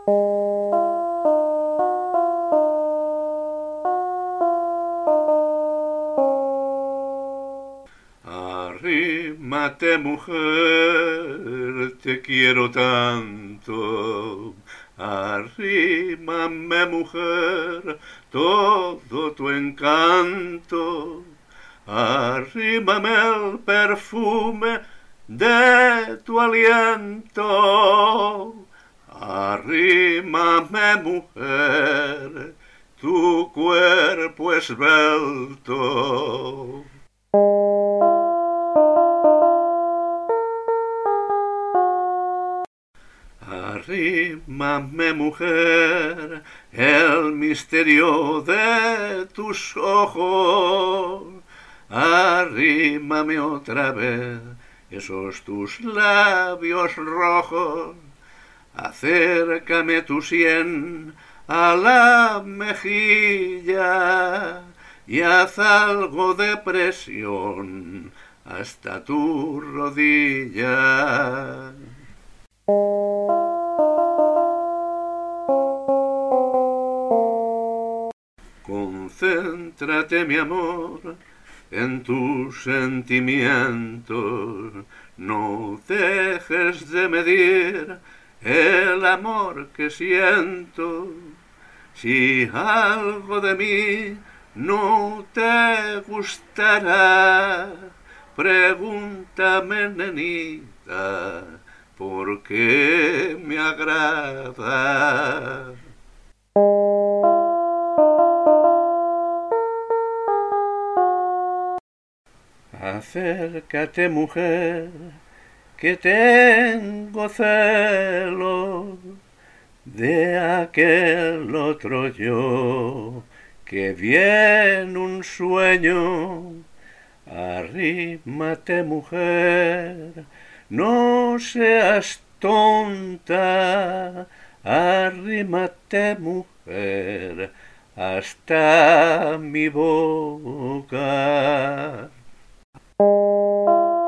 Arrímate, mujer, te quiero tanto. Arrímame, mujer, todo tu encanto. Arrímame el perfume de tu aliento. Arrímame, mujer, tu cuerpo esbelto. Arrímame, mujer, el misterio de tus ojos. Arrímame otra vez esos tus labios rojos. Acércame tu sien a la mejilla y haz algo de presión hasta tu rodilla. Concéntrate, mi amor, en tus sentimientos. No dejes de medir el amor que siento. Si algo de mí no te gustará, pregúntame, nenita, por qué me agrada. Acércate, mujer, que tengo celos de aquel otro yo que vi en un sueño. Arrímate, mujer, no seas tonta. Arrímate, mujer, hasta mi boca.